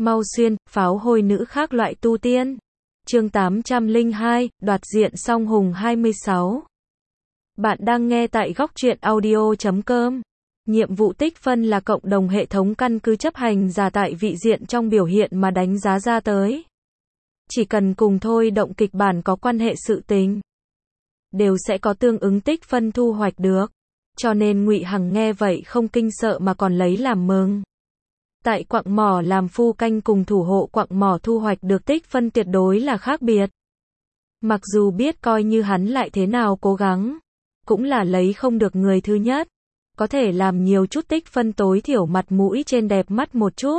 Mau xuyên, pháo hôi nữ khác loại tu tiên. Chương 802, đoạt diện song hùng 26. Bạn đang nghe tại góc truyện audio.com. Nhiệm vụ tích phân là cộng đồng hệ thống căn cứ chấp hành giả tại vị diện trong biểu hiện mà đánh giá ra tới. Chỉ cần cùng thôi động kịch bản có quan hệ sự tình, đều sẽ có tương ứng tích phân thu hoạch được. Cho nên Ngụy Hằng nghe vậy không kinh sợ mà còn lấy làm mừng. Tại quặng mỏ làm phu canh cùng thủ hộ quặng mỏ thu hoạch được tích phân tuyệt đối là khác biệt. Mặc dù biết coi như hắn lại thế nào cố gắng, cũng là lấy không được người thứ nhất. Có thể làm nhiều chút tích phân tối thiểu mặt mũi trên đẹp mắt một chút.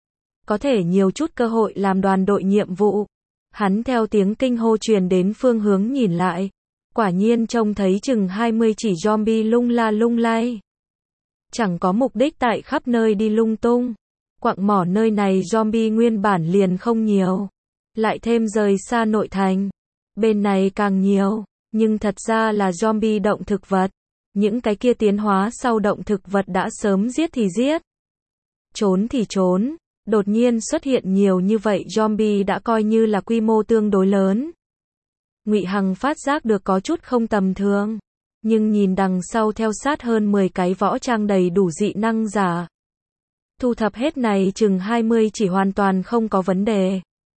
Có thể nhiều chút cơ hội làm đoàn đội nhiệm vụ. Hắn theo tiếng kinh hô truyền đến phương hướng nhìn lại. Quả nhiên trông thấy chừng 20 chỉ zombie lung la lung lay. Chẳng có mục đích tại khắp nơi đi lung tung. Quặng mỏ nơi này zombie nguyên bản liền không nhiều. Lại thêm rời xa nội thành. Bên này càng nhiều. Nhưng thật ra là zombie động thực vật. Những cái kia tiến hóa sau động thực vật đã sớm giết thì giết. Trốn thì trốn. Đột nhiên xuất hiện nhiều như vậy zombie đã coi như là quy mô tương đối lớn. Ngụy Hằng phát giác được có chút không tầm thường. Nhưng nhìn đằng sau theo sát hơn 10 cái võ trang đầy đủ dị năng giả. Thu thập hết này chừng 20 chỉ hoàn toàn không có vấn đề.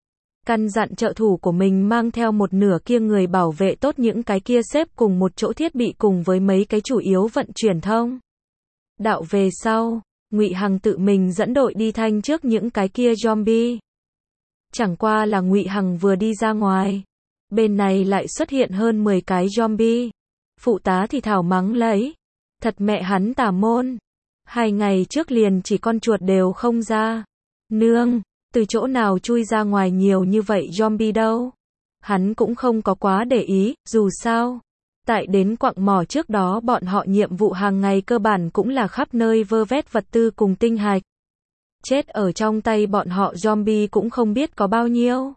Căn dặn trợ thủ của mình mang theo một nửa kia người bảo vệ tốt những cái kia xếp cùng một chỗ thiết bị cùng với mấy cái chủ yếu vận chuyển thông đạo về sau. Ngụy Hằng tự mình dẫn đội đi thanh trước những cái kia zombie. Chẳng qua là Ngụy Hằng vừa đi ra ngoài, bên này lại xuất hiện hơn 10 cái zombie. Phụ tá thì thảo mắng lấy. Thật mẹ hắn tà môn. 2 ngày trước liền chỉ con chuột đều không ra. Nương, từ chỗ nào chui ra ngoài nhiều như vậy zombie đâu. Hắn cũng không có quá để ý, dù sao. Tại đến quặng mỏ trước đó bọn họ nhiệm vụ hàng ngày cơ bản cũng là khắp nơi vơ vét vật tư cùng tinh hạch. Chết ở trong tay bọn họ zombie cũng không biết có bao nhiêu.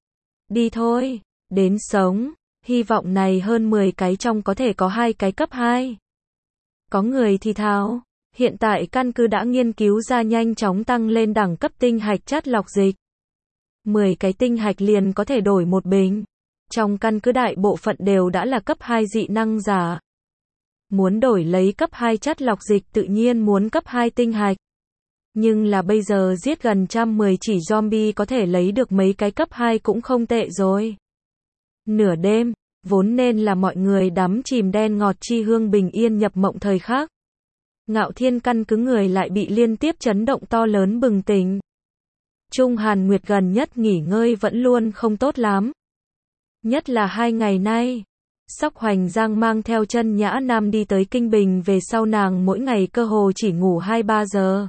Đi thôi, đến sống. Hy vọng này hơn 10 cái trong có thể có 2 cái cấp 2. Có người thì thào. Hiện tại căn cứ đã nghiên cứu ra nhanh chóng tăng lên đẳng cấp tinh hạch chất lọc dịch. 10 cái tinh hạch liền có thể đổi một bình. Trong căn cứ đại bộ phận đều đã là cấp 2 dị năng giả. Muốn đổi lấy cấp 2 chất lọc dịch tự nhiên muốn cấp 2 tinh hạch. Nhưng là bây giờ giết gần 110 chỉ zombie có thể lấy được mấy cái cấp 2 cũng không tệ rồi. Nửa đêm, vốn nên là mọi người đắm chìm đen ngọt chi hương bình yên nhập mộng thời khắc. Ngạo Thiên căn cứ người lại bị liên tiếp chấn động to lớn bừng tỉnh. Trung Hàn Nguyệt gần nhất nghỉ ngơi vẫn luôn không tốt lắm. Nhất là 2 ngày nay. Sóc Hoành Giang mang theo Chân Nhã Nam đi tới Kinh Bình về sau nàng mỗi ngày cơ hồ chỉ ngủ 2-3 giờ.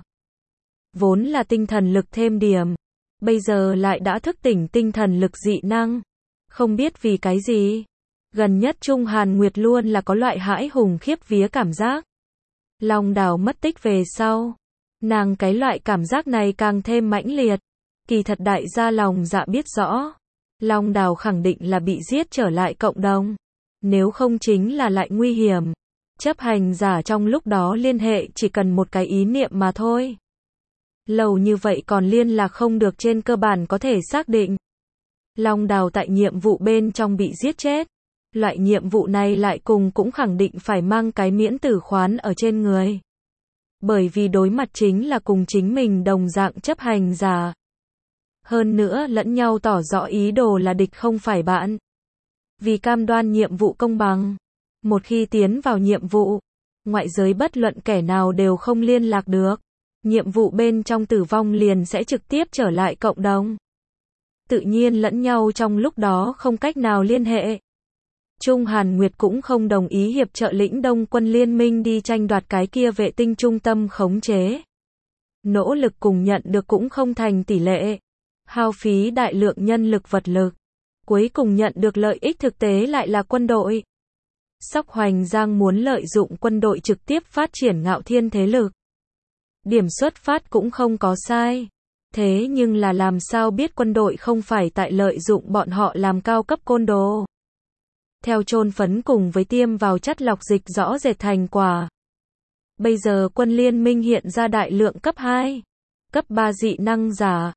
Vốn là tinh thần lực thêm điểm. Bây giờ lại đã thức tỉnh tinh thần lực dị năng. Không biết vì cái gì. Gần nhất Trung Hàn Nguyệt luôn là có loại hãi hùng khiếp vía cảm giác. Long Đào mất tích về sau. Nàng cái loại cảm giác này càng thêm mãnh liệt. Kỳ thật đại gia lòng dạ biết rõ. Long Đào khẳng định là bị giết trở lại cộng đồng. Nếu không chính là lại nguy hiểm. Chấp hành giả trong lúc đó liên hệ chỉ cần một cái ý niệm mà thôi. Lâu như vậy còn liên lạc không được trên cơ bản có thể xác định. Long Đào tại nhiệm vụ bên trong bị giết chết. Loại nhiệm vụ này lại cùng cũng khẳng định phải mang cái miễn tử khoán ở trên người. Bởi vì đối mặt chính là cùng chính mình đồng dạng chấp hành giả. Hơn nữa lẫn nhau tỏ rõ ý đồ là địch không phải bạn. Vì cam đoan nhiệm vụ công bằng. Một khi tiến vào nhiệm vụ, ngoại giới bất luận kẻ nào đều không liên lạc được. Nhiệm vụ bên trong tử vong liền sẽ trực tiếp trở lại cộng đồng. Tự nhiên lẫn nhau trong lúc đó không cách nào liên hệ. Trung Hàn Nguyệt cũng không đồng ý hiệp trợ lĩnh Đông quân liên minh đi tranh đoạt cái kia vệ tinh trung tâm khống chế. Nỗ lực cùng nhận được cũng không thành tỷ lệ. Hao phí đại lượng nhân lực vật lực. Cuối cùng nhận được lợi ích thực tế lại là quân đội. Sóc Hoành Giang muốn lợi dụng quân đội trực tiếp phát triển Ngạo Thiên thế lực. Điểm xuất phát cũng không có sai. Thế nhưng là làm sao biết quân đội không phải tại lợi dụng bọn họ làm cao cấp côn đồ. Theo chôn phấn cùng với tiêm vào chất lọc dịch rõ rệt thành quả. Bây giờ quân liên minh hiện ra đại lượng cấp 2, cấp 3 dị năng giả.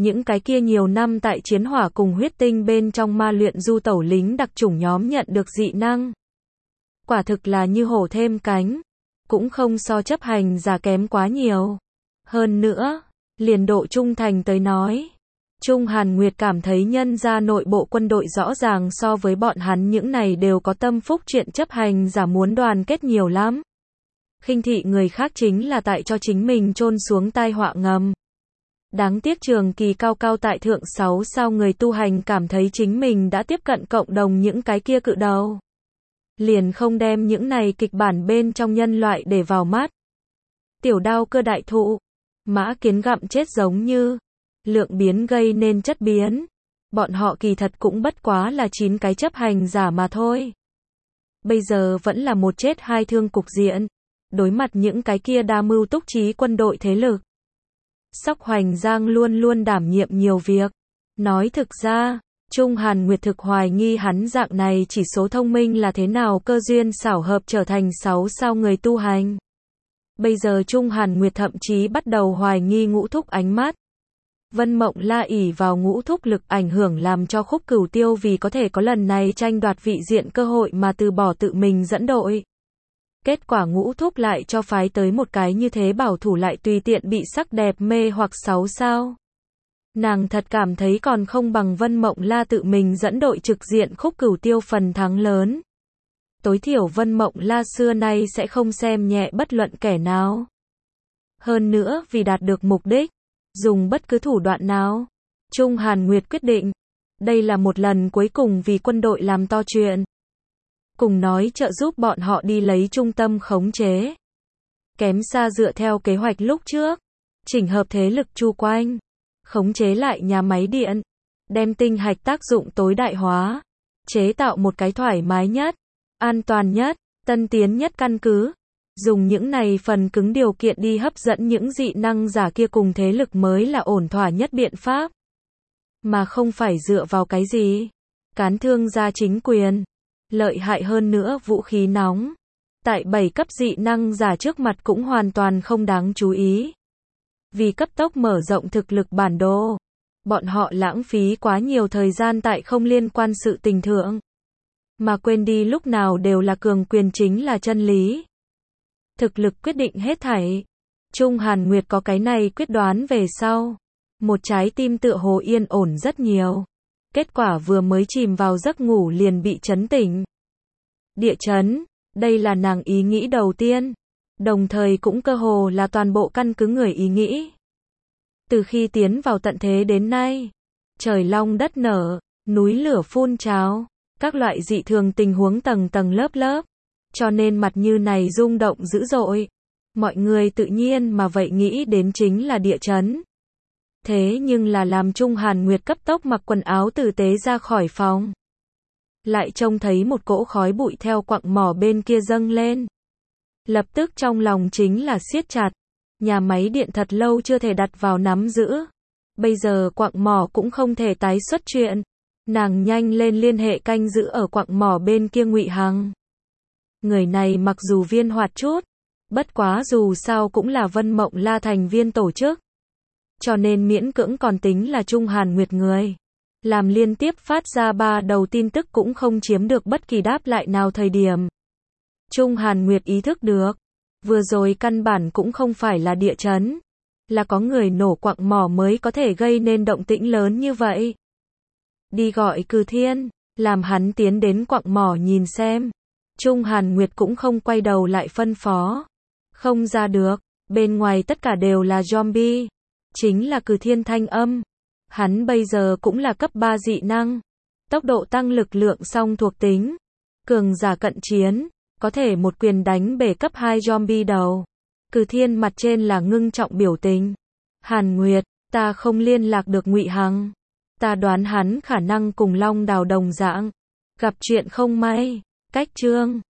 Những cái kia nhiều năm tại chiến hỏa cùng huyết tinh bên trong ma luyện du tẩu lính đặc chủng nhóm nhận được dị năng. Quả thực là như hổ thêm cánh. Cũng không so chấp hành giả kém quá nhiều. Hơn nữa, liền độ trung thành tới nói. Trung Hàn Nguyệt cảm thấy nhân ra nội bộ quân đội rõ ràng so với bọn hắn những này đều có tâm phúc chuyện chấp hành giả muốn đoàn kết nhiều lắm. Khinh thị người khác chính là tại cho chính mình chôn xuống tai họa ngầm. Đáng tiếc Trường Kỳ cao cao tại thượng 6 sao người tu hành cảm thấy chính mình đã tiếp cận cộng đồng những cái kia cự đầu. Liền không đem những này kịch bản bên trong nhân loại để vào mắt. Tiểu đao cơ đại thụ, mã kiến gặm chết giống như, lượng biến gây nên chất biến. Bọn họ kỳ thật cũng bất quá là 9 cái chấp hành giả mà thôi. Bây giờ vẫn là một chết hai thương cục diện. Đối mặt những cái kia đa mưu túc trí quân đội thế lực. Sóc Hoành Giang luôn luôn đảm nhiệm nhiều việc. Nói thực ra, Trung Hàn Nguyệt thực hoài nghi hắn dạng này chỉ số thông minh là thế nào cơ duyên xảo hợp trở thành 6 sao người tu hành. Bây giờ Trung Hàn Nguyệt thậm chí bắt đầu hoài nghi Ngũ Thúc ánh mắt. Vân Mộng La ỷ vào Ngũ Thúc lực ảnh hưởng làm cho Khúc Cửu Tiêu vì có thể có lần này tranh đoạt vị diện cơ hội mà từ bỏ tự mình dẫn đội. Kết quả Ngũ Thúc lại cho phái tới một cái như thế bảo thủ lại tùy tiện bị sắc đẹp mê hoặc 6 sao. Nàng thật cảm thấy còn không bằng Vân Mộng La tự mình dẫn đội trực diện Khúc Cửu Tiêu phần thắng lớn. Tối thiểu Vân Mộng La xưa nay sẽ không xem nhẹ bất luận kẻ nào. Hơn nữa vì đạt được mục đích, dùng bất cứ thủ đoạn nào. Trung Hàn Nguyệt quyết định, đây là một lần cuối cùng vì quân đội làm to chuyện. Cùng nói trợ giúp bọn họ đi lấy trung tâm khống chế. Kém xa dựa theo kế hoạch lúc trước. Chỉnh hợp thế lực chu quanh. Khống chế lại nhà máy điện. Đem tinh hạch tác dụng tối đại hóa. Chế tạo một cái thoải mái nhất, an toàn nhất, tân tiến nhất căn cứ. Dùng những này phần cứng điều kiện đi hấp dẫn những dị năng giả kia cùng thế lực mới là ổn thỏa nhất biện pháp. Mà không phải dựa vào cái gì. Cán thương gia chính quyền. Lợi hại hơn nữa vũ khí nóng. Tại 7 cấp dị năng giả trước mặt cũng hoàn toàn không đáng chú ý. Vì cấp tốc mở rộng thực lực bản đồ. Bọn họ lãng phí quá nhiều thời gian tại không liên quan sự tình thượng. Mà quên đi lúc nào đều là cường quyền chính là chân lý. Thực lực quyết định hết thảy. Trung Hàn Nguyệt có cái này quyết đoán về sau. Một trái tim tựa hồ yên ổn rất nhiều. Kết quả vừa mới chìm vào giấc ngủ liền bị chấn tỉnh. Địa chấn, đây là nàng ý nghĩ đầu tiên. Đồng thời cũng cơ hồ là toàn bộ căn cứ người ý nghĩ. Từ khi tiến vào tận thế đến nay, trời long đất nở, núi lửa phun trào, các loại dị thường tình huống tầng tầng lớp lớp. Cho nên mặt như này rung động dữ dội. Mọi người tự nhiên mà vậy nghĩ đến chính là địa chấn. Thế nhưng là làm Trung Hàn Nguyệt cấp tốc mặc quần áo tử tế ra khỏi phòng. Lại trông thấy một cỗ khói bụi theo quặng mỏ bên kia dâng lên. Lập tức trong lòng chính là siết chặt. Nhà máy điện thật lâu chưa thể đặt vào nắm giữ. Bây giờ quặng mỏ cũng không thể tái xuất chuyện. Nàng nhanh lên liên hệ canh giữ ở quặng mỏ bên kia Ngụy Hằng. Người này mặc dù viên hoạt chút, bất quá dù sao cũng là Vân Mộng La thành viên tổ chức. Cho nên miễn cưỡng còn tính là Trung Hàn Nguyệt người. Làm liên tiếp phát ra 3 đầu tin tức cũng không chiếm được bất kỳ đáp lại nào thời điểm. Trung Hàn Nguyệt ý thức được. Vừa rồi căn bản cũng không phải là địa chấn. Là có người nổ quặng mỏ mới có thể gây nên động tĩnh lớn như vậy. Đi gọi Cừ Thiên, làm hắn tiến đến quặng mỏ nhìn xem. Trung Hàn Nguyệt cũng không quay đầu lại phân phó. Không ra được, bên ngoài tất cả đều là zombie. Chính là Cừ Thiên thanh âm. Hắn bây giờ cũng là cấp 3 dị năng. Tốc độ tăng lực lượng song thuộc tính. Cường giả cận chiến, có thể một quyền đánh bể cấp 2 zombie đầu. Cừ Thiên mặt trên là ngưng trọng biểu tình. Hàn Nguyệt, ta không liên lạc được Ngụy Hằng. Ta đoán hắn khả năng cùng Long Đào đồng dạng. Gặp chuyện không may. Cách chương